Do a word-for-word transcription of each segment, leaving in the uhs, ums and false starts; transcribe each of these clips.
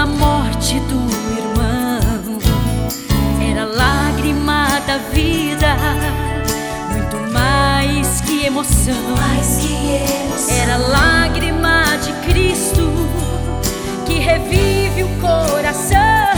a morte do irmão era lágrima da vida, muito mais que emoção, mais que emoção. Era lágrima de Cristo que revive o coração.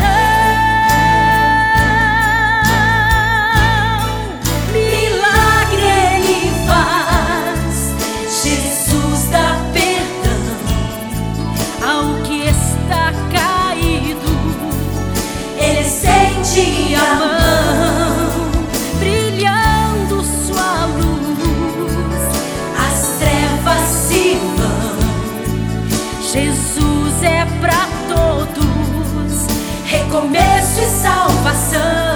Milagre Ele faz, Jesus dá perdão ao que está caído. Ele estende a mão, brilhando sua luz, as trevas se vão. Jesus é pra todos, recomeço e salvação.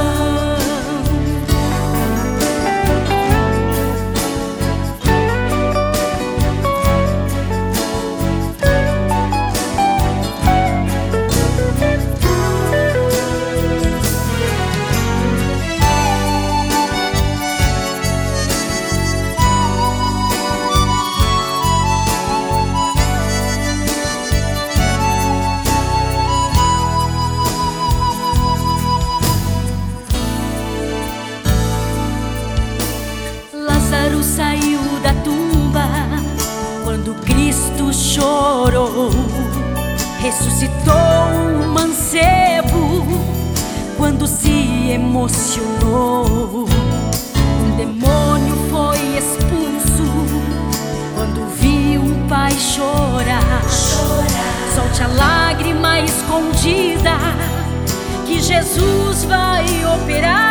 Lázaro saiu da tumba quando Cristo chorou. Ressuscitou um mancebo quando se emocionou. Um demônio foi expulso quando viu um pai chorar. Chorar. Solte a lágrima escondida que Jesus vai operar.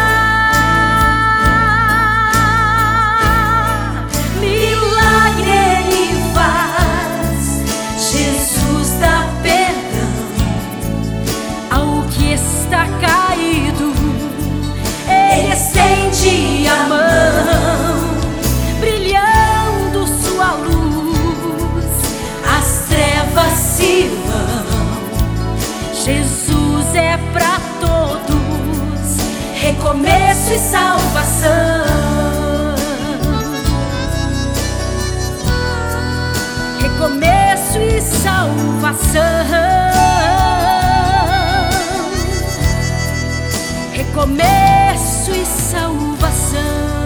Está caído, Ele estende a mão, brilhando sua luz, as trevas se vão. Jesus é pra todos, recomeço e salvação. Recomeço e salvação. Recomeço e salvação.